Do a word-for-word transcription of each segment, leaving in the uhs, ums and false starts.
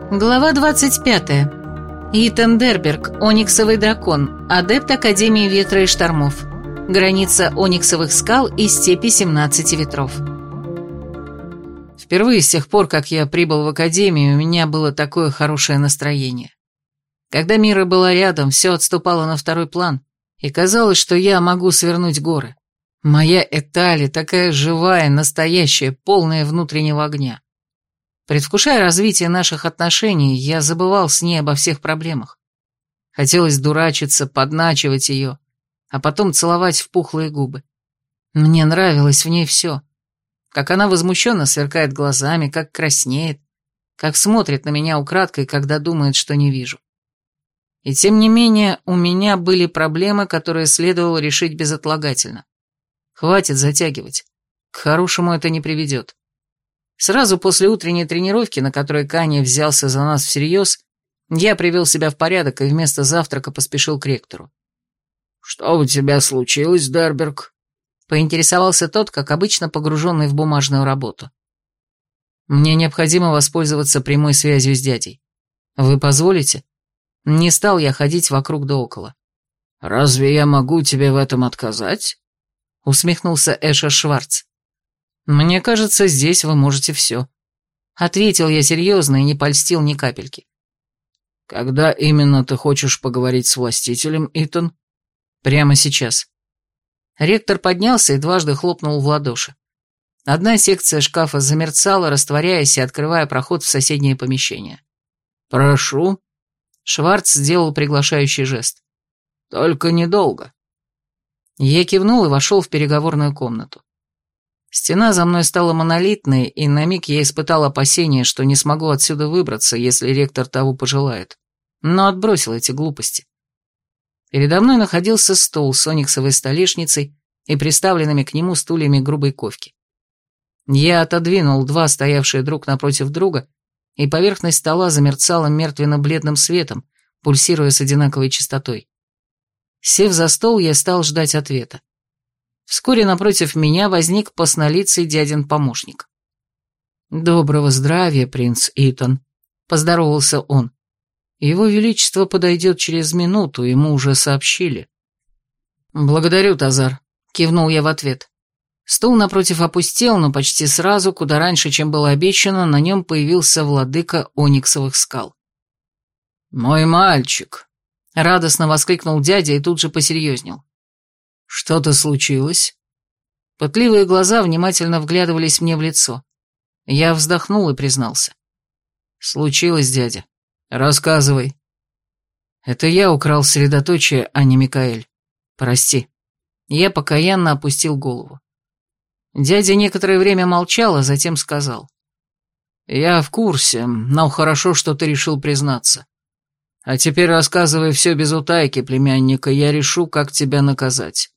Глава двадцать пятая. Итан Дерберг, Ониксовый дракон, адепт Академии Ветра и Штормов. Граница Ониксовых скал и степи семнадцати ветров. Впервые с тех пор, как я прибыл в Академию, у меня было такое хорошее настроение. Когда Мира была рядом, все отступало на второй план, и казалось, что я могу свернуть горы. Моя Этали такая живая, настоящая, полная внутреннего огня. Предвкушая развитие наших отношений, я забывал с ней обо всех проблемах. Хотелось дурачиться, подначивать ее, а потом целовать в пухлые губы. Мне нравилось в ней все. Как она возмущенно сверкает глазами, как краснеет, как смотрит на меня украдкой, когда думает, что не вижу. И тем не менее, у меня были проблемы, которые следовало решить безотлагательно. Хватит затягивать. К хорошему это не приведет. Сразу после утренней тренировки, на которой Каня взялся за нас всерьез, я привел себя в порядок и вместо завтрака поспешил к ректору. «Что у тебя случилось, Дерберг?» — поинтересовался тот, как обычно погруженный в бумажную работу. «Мне необходимо воспользоваться прямой связью с дядей. Вы позволите?» Не стал я ходить вокруг да около. «Разве я могу тебе в этом отказать?» — усмехнулся Эша Шварц. «Мне кажется, здесь вы можете все». Ответил я серьезно и не польстил ни капельки. «Когда именно ты хочешь поговорить с властителем, Итан?» «Прямо сейчас». Ректор поднялся и дважды хлопнул в ладоши. Одна секция шкафа замерцала, растворяясь и открывая проход в соседнее помещение. «Прошу». Шварц сделал приглашающий жест. «Только недолго». Я кивнул и вошел в переговорную комнату. Стена за мной стала монолитной, и на миг я испытал опасение, что не смогу отсюда выбраться, если ректор того пожелает, но отбросил эти глупости. Передо мной находился стол с ониксовой столешницей и приставленными к нему стульями грубой ковки. Я отодвинул два стоявшие друг напротив друга, и поверхность стола замерцала мертвенно-бледным светом, пульсируя с одинаковой частотой. Сев за стол, я стал ждать ответа. Вскоре напротив меня возник постнолицый дядин помощник. «Доброго здравия, принц Итан», — поздоровался он. «Его Величество подойдет через минуту, ему уже сообщили». «Благодарю, Тазар», — кивнул я в ответ. Стул напротив опустел, но почти сразу, куда раньше, чем было обещано, на нем появился владыка Ониксовых скал. «Мой мальчик», — радостно воскликнул дядя и тут же посерьезнел. «Что-то случилось?» Пытливые глаза внимательно вглядывались мне в лицо. Я вздохнул и признался. «Случилось, дядя. Рассказывай». «Это я украл средоточие, а не Микаэль. Прости». Я покаянно опустил голову. Дядя некоторое время молчал, а затем сказал. «Я в курсе, но хорошо, что ты решил признаться. А теперь рассказывай все без утайки, племянника, я решу, как тебя наказать».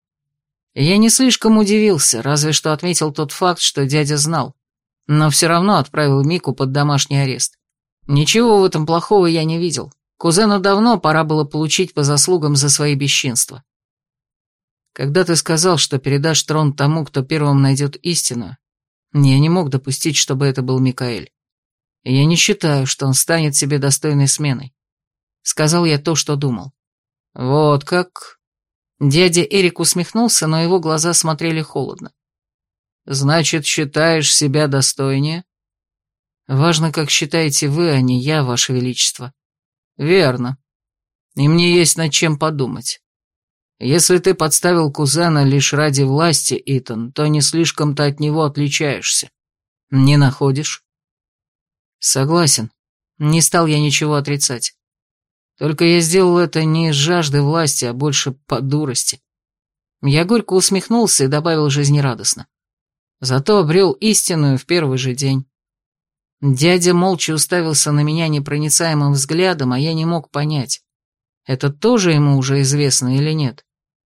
Я не слишком удивился, разве что отметил тот факт, что дядя знал, но все равно отправил Мику под домашний арест. Ничего в этом плохого я не видел. Кузену давно пора было получить по заслугам за свои бесчинства. Когда ты сказал, что передашь трон тому, кто первым найдет истину, я не мог допустить, чтобы это был Микаэль. И я не считаю, что он станет себе достойной сменой. Сказал я то, что думал. Вот как... Дядя Эрик усмехнулся, но его глаза смотрели холодно. «Значит, считаешь себя достойнее?» «Важно, как считаете вы, а не я, Ваше Величество». «Верно. И мне есть над чем подумать. Если ты подставил кузена лишь ради власти, Итан, то не слишком-то от него отличаешься. Не находишь?» «Согласен. Не стал я ничего отрицать. Только я сделал это не из жажды власти, а больше по дурости». Я горько усмехнулся и добавил жизнерадостно. Зато обрел истинную в первый же день. Дядя молча уставился на меня непроницаемым взглядом, а я не мог понять, это тоже ему уже известно или нет.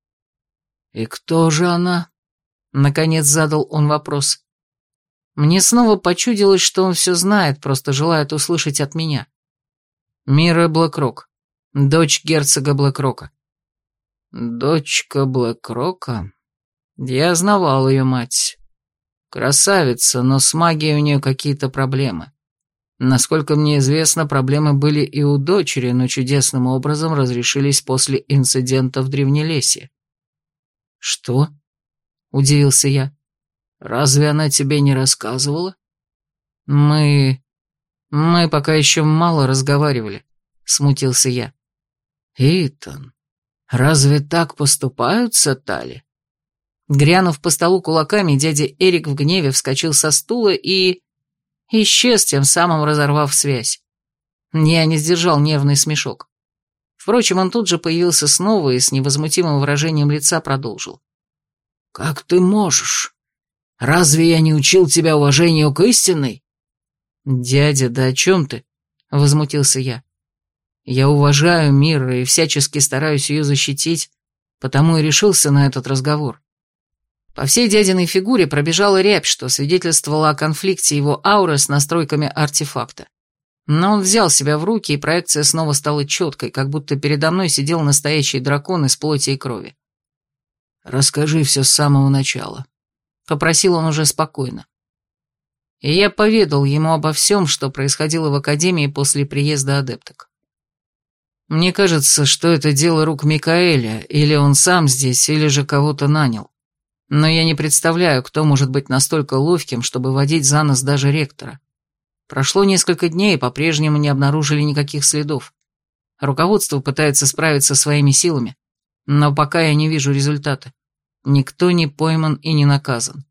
«И кто же она?» — наконец задал он вопрос. Мне снова почудилось, что он все знает, просто желает услышать от меня. «Мира Блэкрок. Дочь герцога Блэкрока». «Дочка Блэкрока? Я знавал ее мать. Красавица, но с магией у нее какие-то проблемы. Насколько мне известно, проблемы были и у дочери, но чудесным образом разрешились после инцидента в Древнелесье. Что? Удивился я. Разве она тебе не рассказывала? Мы... мы пока еще мало разговаривали, смутился я. Итан, разве так поступают с Атали? Грянув по столу кулаками, дядя Эрик в гневе вскочил со стула и... исчез, тем самым разорвав связь. Я не сдержал нервный смешок. Впрочем, он тут же появился снова и с невозмутимым выражением лица продолжил. «Как ты можешь? Разве я не учил тебя уважению к истинной?» «Дядя, да о чем ты?» — возмутился я. «Я уважаю Мирру и всячески стараюсь ее защитить, потому и решился на этот разговор». По всей дядиной фигуре пробежала рябь, что свидетельствовало о конфликте его ауры с настройками артефакта. Но он взял себя в руки, и проекция снова стала четкой, как будто передо мной сидел настоящий дракон из плоти и крови. «Расскажи все с самого начала», — попросил он уже спокойно. И я поведал ему обо всем, что происходило в Академии после приезда адепток. Мне кажется, что это дело рук Микаэля, или он сам здесь, или же кого-то нанял. Но я не представляю, кто может быть настолько ловким, чтобы водить за нос даже ректора. Прошло несколько дней, и по-прежнему не обнаружили никаких следов. Руководство пытается справиться своими силами, но пока я не вижу результата. Никто не пойман и не наказан.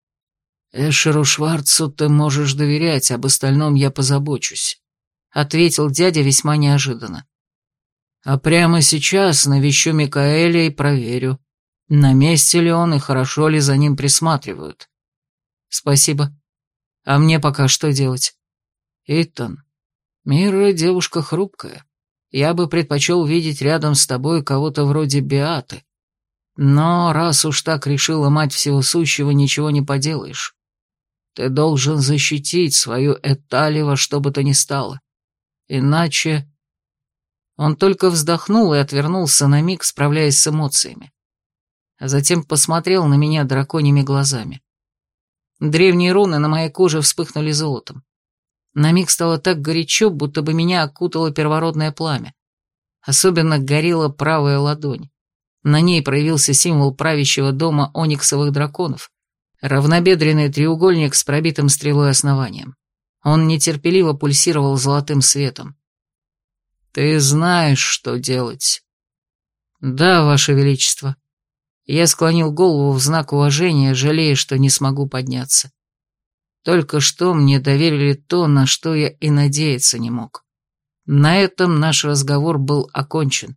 «Эшеру Шварцу ты можешь доверять, об остальном я позабочусь», — ответил дядя весьма неожиданно. «А прямо сейчас навещу Микаэля и проверю, на месте ли он и хорошо ли за ним присматривают». «Спасибо. А мне пока что делать?» «Итан, Мирра девушка хрупкая. Я бы предпочел видеть рядом с тобой кого-то вроде Беаты. Но раз уж так решила мать всего сущего, ничего не поделаешь. Ты должен защитить свою Этали во что бы то ни стало. Иначе...» Он только вздохнул и отвернулся на миг, справляясь с эмоциями. А затем посмотрел на меня драконьими глазами. Древние руны на моей коже вспыхнули золотом. На миг стало так горячо, будто бы меня окутало первородное пламя. Особенно горела правая ладонь. На ней проявился символ правящего дома ониксовых драконов, равнобедренный треугольник с пробитым стрелой основанием. Он нетерпеливо пульсировал золотым светом. «Ты знаешь, что делать». «Да, Ваше Величество». Я склонил голову в знак уважения, жалея, что не смогу подняться. Только что мне доверили то, на что я и надеяться не мог. На этом наш разговор был окончен.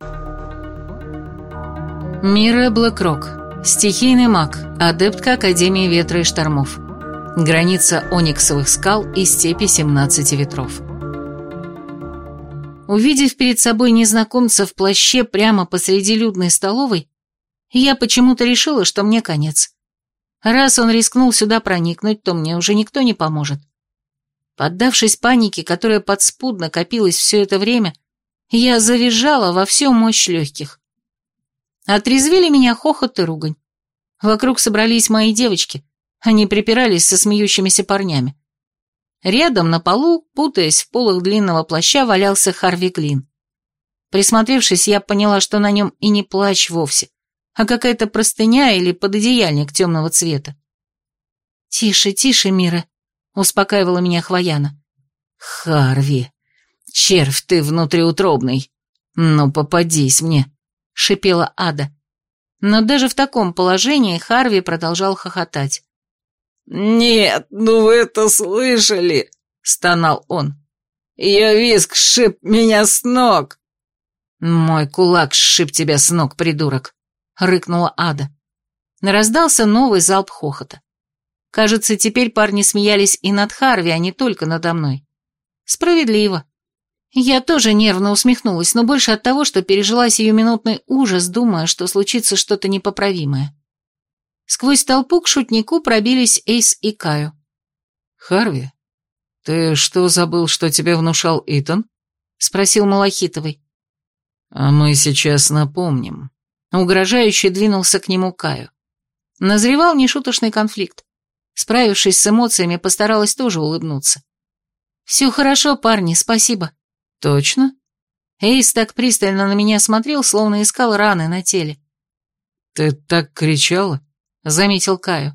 Мира Блэкрок. Стихийный маг, адептка Академии Ветра и Штормов. Граница ониксовых скал и степи семнадцати ветров. Увидев перед собой незнакомца в плаще прямо посреди людной столовой, я почему-то решила, что мне конец. Раз он рискнул сюда проникнуть, то мне уже никто не поможет. Поддавшись панике, которая подспудно копилась все это время, я завизжала во всю мощь легких. Отрезвили меня хохот и ругань. Вокруг собрались мои девочки, они припирались со смеющимися парнями. Рядом на полу, путаясь в полах длинного плаща, валялся Харви Глин. Присмотревшись, я поняла, что на нем и не плащ вовсе, а какая-то простыня или пододеяльник темного цвета. «Тише, тише, Мира», — успокаивала меня Хвояна. «Харви, червь ты внутриутробный, ну попадись мне», — шипела Ада. Но даже в таком положении Харви продолжал хохотать. «Нет, ну вы это слышали?» — стонал он. «Ее визг сшиб меня с ног!» «Мой кулак сшиб тебя с ног, придурок!» — рыкнула Ада. Раздался новый залп хохота. Кажется, теперь парни смеялись и над Харви, а не только надо мной. Справедливо. Я тоже нервно усмехнулась, но больше от того, что пережила сиюминутный ужас, думая, что случится что-то непоправимое. Сквозь толпу к шутнику пробились Эйс и Каю. «Харви, ты что, забыл, что тебе внушал Итан?» — спросил Малахитовый. «А мы сейчас напомним». Угрожающе двинулся к нему Каю. Назревал нешуточный конфликт. Справившись с эмоциями, постаралась тоже улыбнуться. «Все хорошо, парни, спасибо». «Точно?» Эйс так пристально на меня смотрел, словно искал раны на теле. «Ты так кричала?» — заметил Каю.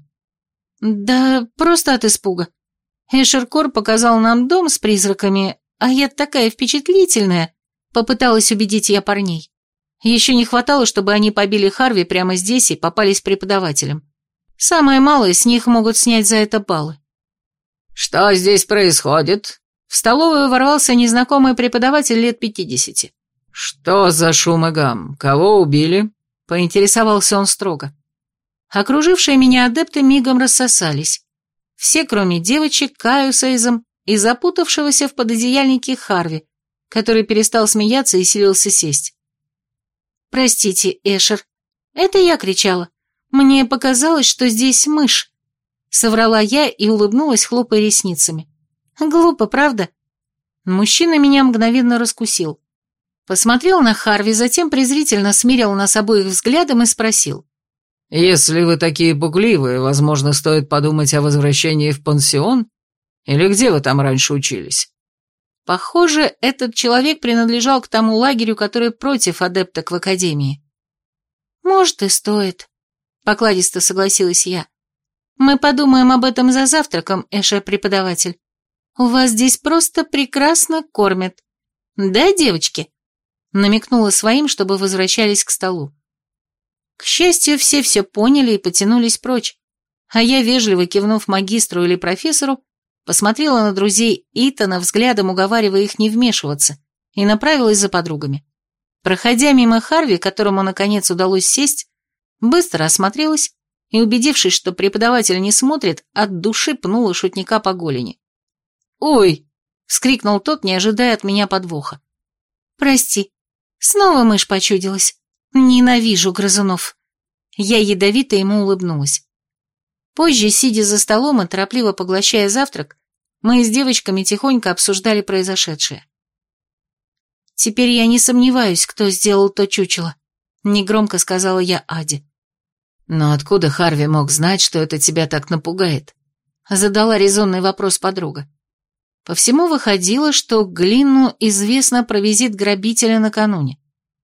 «Да просто от испуга. Эшеркор показал нам дом с призраками, а я такая впечатлительная», — попыталась убедить я парней. Еще не хватало, чтобы они побили Харви прямо здесь и попались преподавателям. Самое малое, с них могут снять за это баллы. «Что здесь происходит?» В столовую ворвался незнакомый преподаватель лет пятидесяти. «Что за шум и гам? Кого убили?» — поинтересовался он строго. Окружившие меня адепты мигом рассосались. Все, кроме девочек, Каю с Эйзом и запутавшегося в пододеяльнике Харви, который перестал смеяться и силился сесть. «Простите, Эшер, это я кричала. Мне показалось, что здесь мышь», — соврала я и улыбнулась, хлопая ресницами. «Глупо, правда?» Мужчина меня мгновенно раскусил. Посмотрел на Харви, затем презрительно смирил нас обоих взглядом и спросил. «Если вы такие пугливые, возможно, стоит подумать о возвращении в пансион? Или где вы там раньше учились?» Похоже, этот человек принадлежал к тому лагерю, который против адепток в академии. «Может, и стоит», — покладисто согласилась я. «Мы подумаем об этом за завтраком, Эша-преподаватель. У вас здесь просто прекрасно кормят. Да, девочки?» Намекнула своим, чтобы возвращались к столу. К счастью, все все поняли и потянулись прочь, а я, вежливо кивнув магистру или профессору, посмотрела на друзей Итана, взглядом уговаривая их не вмешиваться, и направилась за подругами. Проходя мимо Харви, которому наконец удалось сесть, быстро осмотрелась и, убедившись, что преподаватель не смотрит, от души пнула шутника по голени. «Ой!» — вскрикнул тот, не ожидая от меня подвоха. «Прости, снова мышь почудилась. Ненавижу грызунов». Я ядовито ему улыбнулась. Позже, сидя за столом и торопливо поглощая завтрак, мы с девочками тихонько обсуждали произошедшее. «Теперь я не сомневаюсь, кто сделал то чучело», — негромко сказала я Аде. «Но откуда Харви мог знать, что это тебя так напугает?» — задала резонный вопрос подруга. По всему выходило, что Глинну известно про визит грабителя накануне.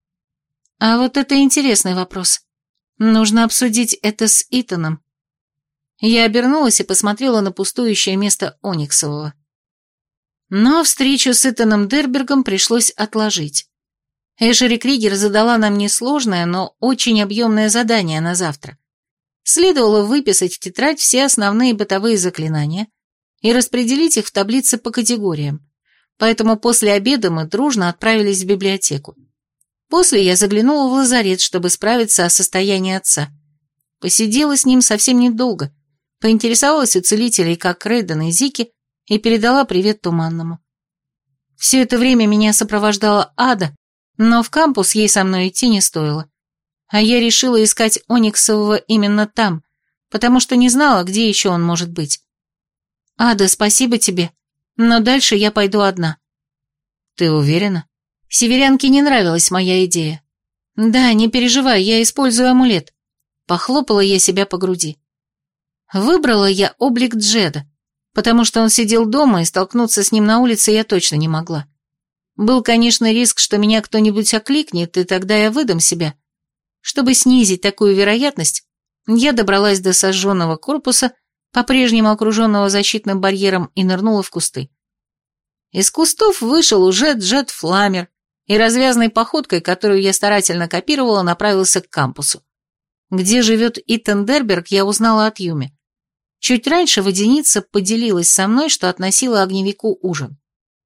А вот это интересный вопрос. Нужно обсудить это с Итаном. Я обернулась и посмотрела на пустующее место Ониксового. Но встречу с Итаном Дербергом пришлось отложить. Эшери Кригер задала нам несложное, но очень объемное задание на завтра. Следовало выписать в тетрадь все основные бытовые заклинания и распределить их в таблице по категориям, поэтому после обеда мы дружно отправились в библиотеку. После я заглянула в лазарет, чтобы справиться о состоянии отца. Посидела с ним совсем недолго, поинтересовалась у целителей, как Рейден и Зики, и передала привет Туманному. Все это время меня сопровождала Ада, но в кампус ей со мной идти не стоило. А я решила искать Ониксового именно там, потому что не знала, где еще он может быть. «Ада, спасибо тебе, но дальше я пойду одна». «Ты уверена?» Северянке не нравилась моя идея. «Да, не переживай, я использую амулет». Похлопала я себя по груди. Выбрала я облик Джеда, потому что он сидел дома, и столкнуться с ним на улице я точно не могла. Был, конечно, риск, что меня кто-нибудь окликнет, и тогда я выдам себя. Чтобы снизить такую вероятность, я добралась до сожженного корпуса, по-прежнему окруженного защитным барьером, и нырнула в кусты. Из кустов вышел уже Джед Фламер, и развязной походкой, которую я старательно копировала, направился к кампусу. Где живет Итан Дерберг, я узнала от Юми. Чуть раньше водяница поделилась со мной, что относила огневику ужин.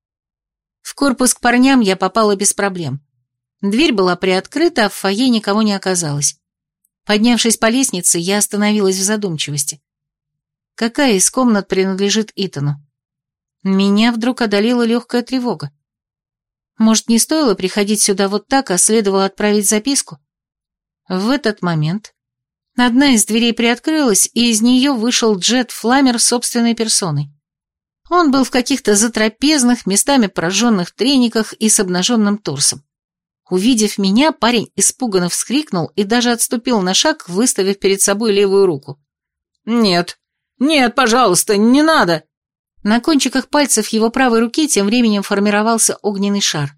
В корпус к парням я попала без проблем. Дверь была приоткрыта, а в фойе никого не оказалось. Поднявшись по лестнице, я остановилась в задумчивости. Какая из комнат принадлежит Итану? Меня вдруг одолела легкая тревога. Может, не стоило приходить сюда вот так, а следовало отправить записку? В этот момент одна из дверей приоткрылась, и из нее вышел Джед Фламер собственной персоной. Он был в каких-то затрапезных, местами прожженных трениках и с обнаженным торсом. Увидев меня, парень испуганно вскрикнул и даже отступил на шаг, выставив перед собой левую руку. «Нет, нет, пожалуйста, не надо!» На кончиках пальцев его правой руки тем временем формировался огненный шар.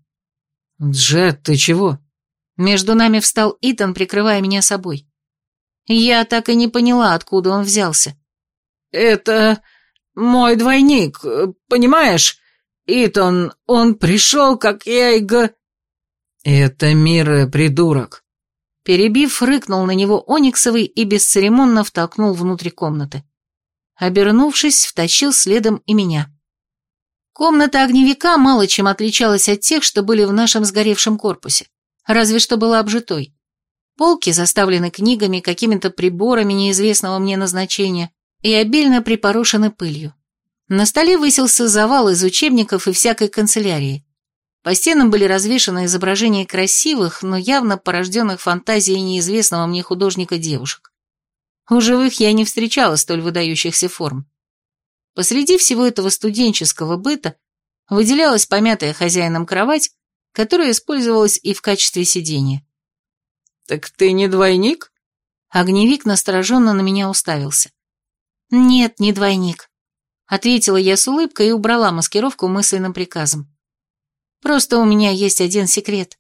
«Джет, ты чего?» Между нами встал Итан, прикрывая меня собой. Я так и не поняла, откуда он взялся. «Это мой двойник, понимаешь? Итан, он пришел, как я и г...» «Это Мира, придурок!» Перебив, рыкнул на него Ониксовый и бесцеремонно втолкнул внутрь комнаты. Обернувшись, втащил следом и меня. Комната огневика мало чем отличалась от тех, что были в нашем сгоревшем корпусе, разве что была обжитой. Полки заставлены книгами, какими-то приборами неизвестного мне назначения и обильно припорошены пылью. На столе высился завал из учебников и всякой канцелярии. По стенам были развешаны изображения красивых, но явно порожденных фантазией неизвестного мне художника девушек. У живых я не встречала столь выдающихся форм. Посреди всего этого студенческого быта выделялась помятая хозяином кровать, которая использовалась и в качестве сидения. «Так ты не двойник?» Огневик настороженно на меня уставился. «Нет, не двойник», — ответила я с улыбкой и убрала маскировку мысленным приказом. «Просто у меня есть один секрет».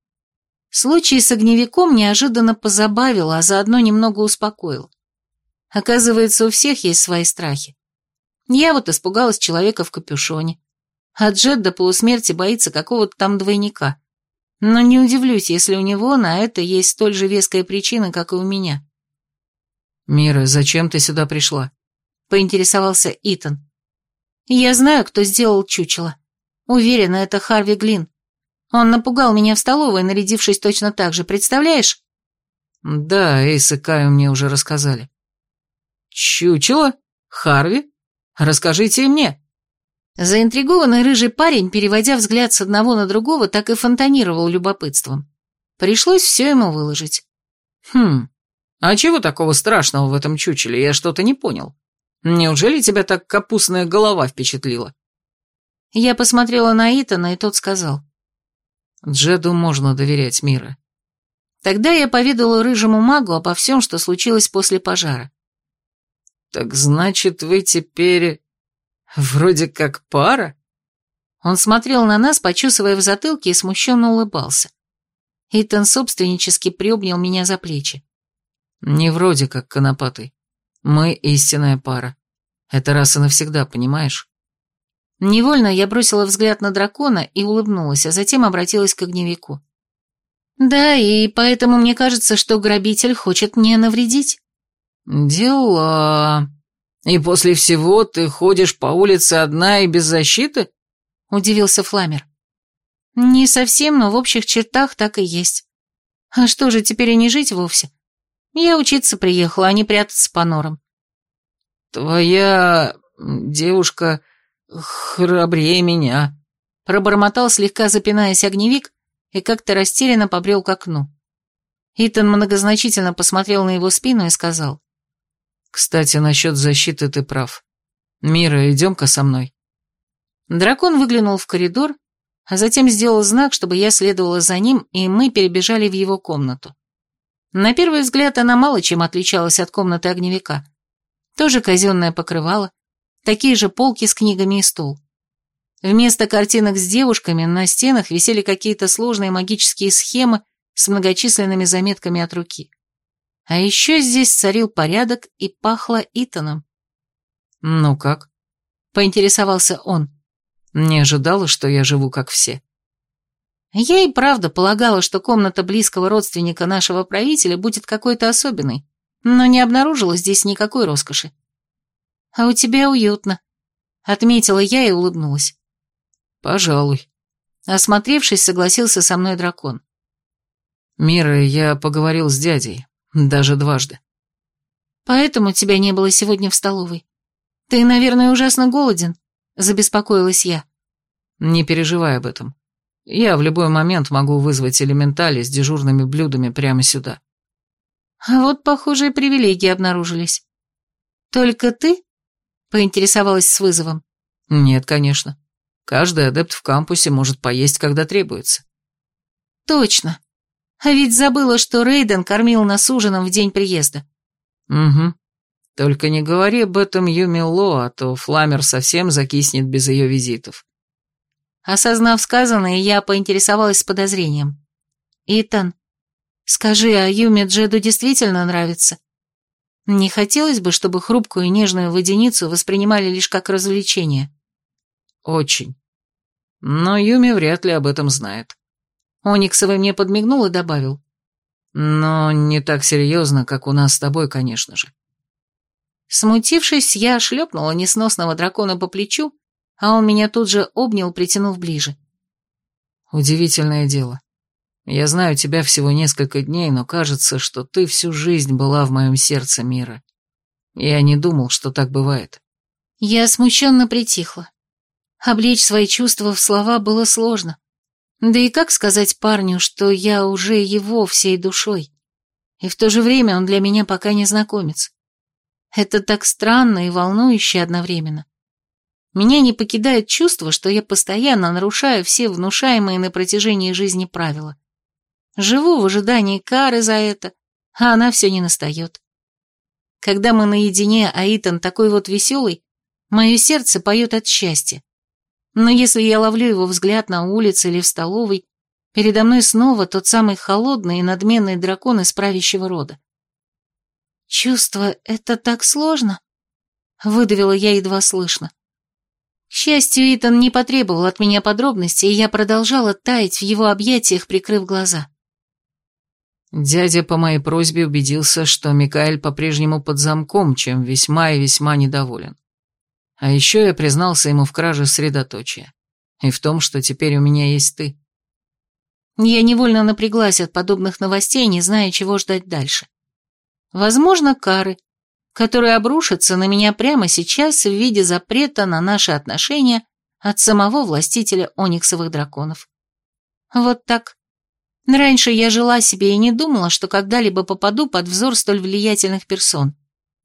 Случай с огневиком неожиданно позабавил, а заодно немного успокоил. Оказывается, у всех есть свои страхи. Я вот испугалась человека в капюшоне, а Джет до полусмерти боится какого-то там двойника. Но не удивлюсь, если у него на это есть столь же веская причина, как и у меня. «Мира, зачем ты сюда пришла?» — поинтересовался Итан. «Я знаю, кто сделал чучело. Уверена, это Харви Глин. Он напугал меня в столовой, нарядившись точно так же, представляешь?» «Да, Эйс и Каю мне уже рассказали». «Чучело? Харви? Расскажите и мне». Заинтригованный рыжий парень, переводя взгляд с одного на другого, так и фонтанировал любопытством. Пришлось все ему выложить. «Хм, а чего такого страшного в этом чучеле? Я что-то не понял. Неужели тебя так капустная голова впечатлила?» Я посмотрела на Итана, и тот сказал. «Джеду можно доверять, Мира». Тогда я поведала рыжему магу обо всем, что случилось после пожара. «Так значит, вы теперь вроде как пара?» Он смотрел на нас, почесывая в затылке, и смущенно улыбался. Итан собственнически приобнял меня за плечи. «Не вроде как, конопатый. Мы истинная пара. Это раз и навсегда, понимаешь?» Невольно я бросила взгляд на дракона и улыбнулась, а затем обратилась к огневику. «Да, и поэтому мне кажется, что грабитель хочет мне навредить». «Дела... И после всего ты ходишь по улице одна и без защиты?» — удивился Фламер. «Не совсем, но в общих чертах так и есть. А что же, теперь и не жить вовсе? Я учиться приехала, а не прятаться по норам». «Твоя девушка храбрее меня», — пробормотал, слегка запинаясь огневик, и как-то растерянно побрел к окну. Итан многозначительно посмотрел на его спину и сказал. «Кстати, насчет защиты ты прав. Мира, идем-ка со мной». Дракон выглянул в коридор, а затем сделал знак, чтобы я следовала за ним, и мы перебежали в его комнату. На первый взгляд она мало чем отличалась от комнаты огневика. Тоже казенное покрывало, такие же полки с книгами и стол. Вместо картинок с девушками на стенах висели какие-то сложные магические схемы с многочисленными заметками от руки. А еще здесь царил порядок и пахло Итаном. «Ну как?» — поинтересовался он. «Не ожидала, что я живу как все». Я и правда полагала, что комната близкого родственника нашего правителя будет какой-то особенной, но не обнаружила здесь никакой роскоши. «А у тебя уютно», — отметила я и улыбнулась. «Пожалуй». Осмотревшись, согласился со мной дракон. «Мира, я поговорил с дядей, даже дважды». «Поэтому тебя не было сегодня в столовой. Ты, наверное, ужасно голоден», — забеспокоилась я. «Не переживай об этом. Я в любой момент могу вызвать элементали с дежурными блюдами прямо сюда». А вот похожие привилегии обнаружились. «Только ты?» — поинтересовалась с вызовом. «Нет, конечно. Каждый адепт в кампусе может поесть, когда требуется». «Точно. А ведь забыла, что Рейден кормил нас ужином в день приезда». «Угу. Только не говори об этом Юми Ло, а то Фламер совсем закиснет без ее визитов. Осознав сказанное, я поинтересовалась с подозрением. «Итан, скажи, а Юми Джеду действительно нравится? Не хотелось бы, чтобы хрупкую и нежную водяницу воспринимали лишь как развлечение?» «Очень. Но Юми вряд ли об этом знает». Ониксовый мне подмигнул и добавил. «Но не так серьезно, как у нас с тобой, конечно же». Смутившись, я шлепнула несносного дракона по плечу, а он меня тут же обнял, притянув ближе. «Удивительное дело. Я знаю тебя всего несколько дней, но кажется, что ты всю жизнь была в моем сердце, Мира. Я не думал, что так бывает». Я смущенно притихла. Облечь свои чувства в слова было сложно. Да и как сказать парню, что я уже его всей душой? И в то же время он для меня пока незнакомец. Это так странно и волнующе одновременно. Меня не покидает чувство, что я постоянно нарушаю все внушаемые на протяжении жизни правила. Живу в ожидании кары за это, а она все не настает. Когда мы наедине, а Итан такой вот веселый, мое сердце поет от счастья. Но если я ловлю его взгляд на улице или в столовой, передо мной снова тот самый холодный и надменный дракон из правящего рода. «Чувство — это так сложно», — выдавила я едва слышно. К счастью, Итан не потребовал от меня подробностей, и я продолжала таять в его объятиях, прикрыв глаза. Дядя по моей просьбе убедился, что Микаэль по-прежнему под замком, чем весьма и весьма недоволен. А еще я признался ему в краже средоточия. И в том, что теперь у меня есть ты. Я невольно напряглась от подобных новостей, не зная, чего ждать дальше. Возможно, кары, которые обрушатся на меня прямо сейчас в виде запрета на наши отношения от самого властителя ониксовых драконов. Вот так. Раньше я жила себе и не думала, что когда-либо попаду под взор столь влиятельных персон.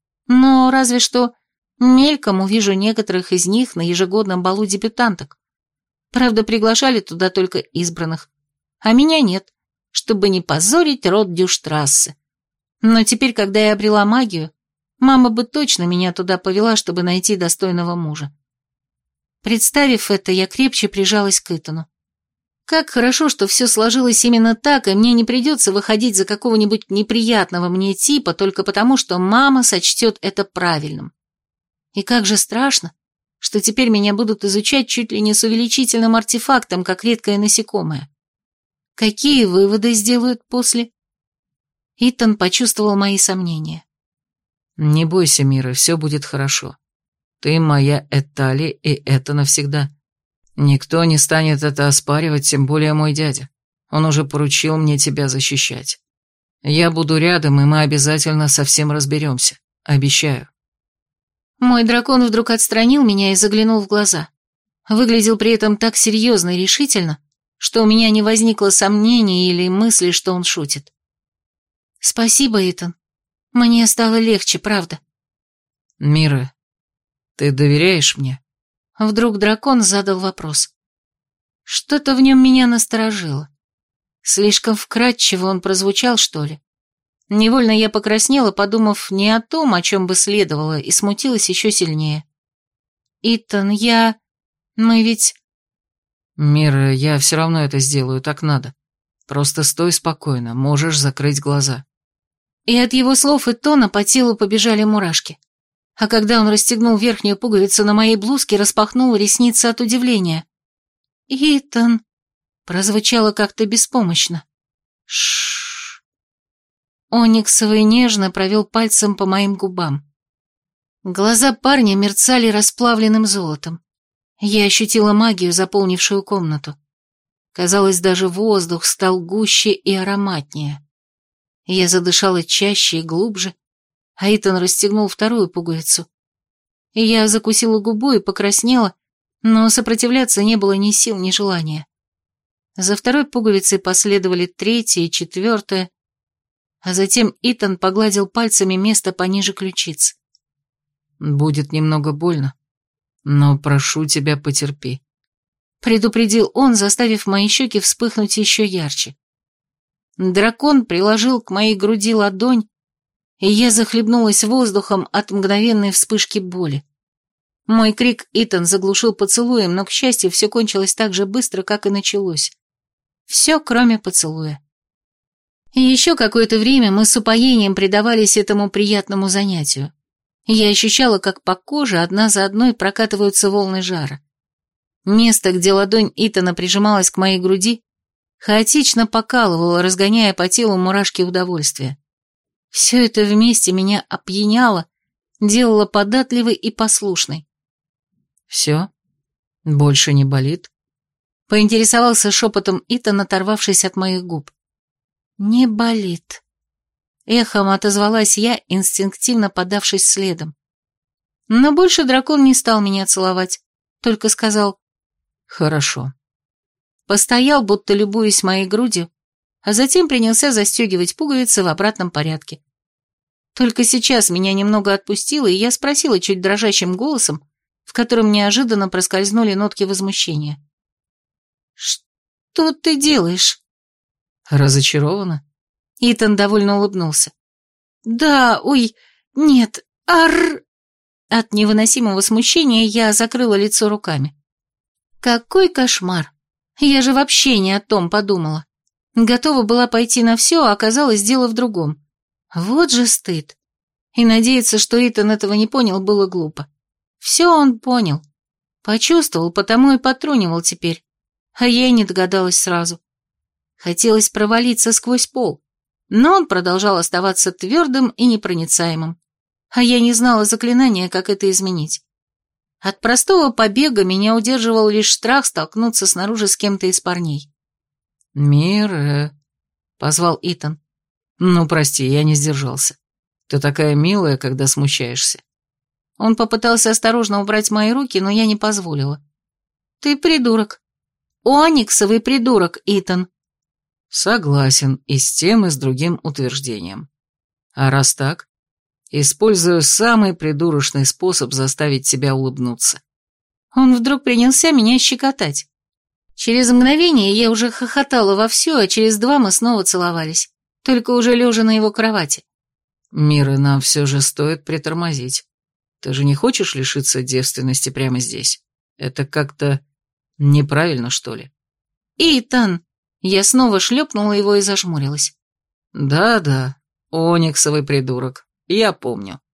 Но разве что мельком увижу некоторых из них на ежегодном балу дебютанток. Правда, приглашали туда только избранных, а меня нет, чтобы не позорить род Дюштрассе. Но теперь, когда я обрела магию, мама бы точно меня туда повела, чтобы найти достойного мужа. Представив это, я крепче прижалась к Итану. Как хорошо, что все сложилось именно так, и мне не придется выходить за какого-нибудь неприятного мне типа только потому, что мама сочтет это правильным. И как же страшно, что теперь меня будут изучать чуть ли не с увеличительным артефактом, как редкое насекомое. Какие выводы сделают после? Итан почувствовал мои сомнения. «Не бойся, Мира, все будет хорошо. Ты моя Этали, и это навсегда. Никто не станет это оспаривать, тем более мой дядя. Он уже поручил мне тебя защищать. Я буду рядом, и мы обязательно со всем разберемся. Обещаю». Мой дракон вдруг отстранил меня и заглянул в глаза. Выглядел при этом так серьезно и решительно, что у меня не возникло сомнений или мысли, что он шутит. «Спасибо, Итан. Мне стало легче, правда». «Мира, ты доверяешь мне?» Вдруг дракон задал вопрос. Что-то в нем меня насторожило. Слишком вкратчиво он прозвучал, что ли? Невольно я покраснела, подумав не о том, о чем бы следовало, и смутилась еще сильнее. «Итан, я... мы ведь...» «Мира, я все равно это сделаю, так надо. Просто стой спокойно, можешь закрыть глаза». И от его слов и тона по телу побежали мурашки. А когда он расстегнул верхнюю пуговицу на моей блузке, распахнул ресницы от удивления. «Итан...» прозвучало как-то беспомощно. Шш. Ониксовый нежно провел пальцем по моим губам. Глаза парня мерцали расплавленным золотом. Я ощутила магию, заполнившую комнату. Казалось, даже воздух стал гуще и ароматнее. Я задышала чаще и глубже, а Итан расстегнул вторую пуговицу. Я закусила губу и покраснела, но сопротивляться не было ни сил, ни желания. За второй пуговицей последовали третья и четвертая, а затем Итан погладил пальцами место пониже ключиц. «Будет немного больно, но прошу тебя, потерпи», — предупредил он, заставив мои щеки вспыхнуть еще ярче. Дракон приложил к моей груди ладонь, и я захлебнулась воздухом от мгновенной вспышки боли. Мой крик Итан заглушил поцелуем, но, к счастью, все кончилось так же быстро, как и началось. Все, кроме поцелуя. И еще какое-то время мы с упоением предавались этому приятному занятию. Я ощущала, как по коже одна за одной прокатываются волны жара. Место, где ладонь Итана прижималась к моей груди, хаотично покалывало, разгоняя по телу мурашки удовольствия. Все это вместе меня опьяняло, делало податливой и послушной. «Все? Больше не болит?» Поинтересовался шепотом Итан, оторвавшись от моих губ. «Не болит». Эхом отозвалась я, инстинктивно подавшись следом. Но больше дракон не стал меня целовать, только сказал «Хорошо». Постоял, будто любуясь моей грудью, а затем принялся застегивать пуговицы в обратном порядке. Только сейчас меня немного отпустило, и я спросила чуть дрожащим голосом, в котором неожиданно проскользнули нотки возмущения. «Что ты делаешь?» «Разочарована?» Итан довольно улыбнулся. «Да, ой, нет, ар...» От невыносимого смущения я закрыла лицо руками. «Какой кошмар! Я же вообще не о том подумала. Готова была пойти на все, а оказалось дело в другом. Вот же стыд. И надеяться, что Итан этого не понял, было глупо. Все он понял. Почувствовал, потому и потрунивал теперь. А я и не догадалась сразу. Хотелось провалиться сквозь пол, но он продолжал оставаться твердым и непроницаемым. А я не знала заклинания, как это изменить. От простого побега меня удерживал лишь страх столкнуться снаружи с кем-то из парней. «Мира», — позвал Итан. «Ну, прости, я не сдержался. Ты такая милая, когда смущаешься». Он попытался осторожно убрать мои руки, но я не позволила. «Ты придурок. Ониксовый придурок, Итан». Согласен и с тем, и с другим утверждением. А раз так, использую самый придурочный способ заставить себя улыбнуться. Он вдруг принялся меня щекотать. Через мгновение я уже хохотала вовсю, а через два мы снова целовались, только уже лежа на его кровати. «Мира, нам все же стоит притормозить. Ты же не хочешь лишиться девственности прямо здесь? Это как-то неправильно, что ли?» «Итан!» Я снова шлепнула его и зажмурилась. «Да-да, ониксовый придурок, я помню».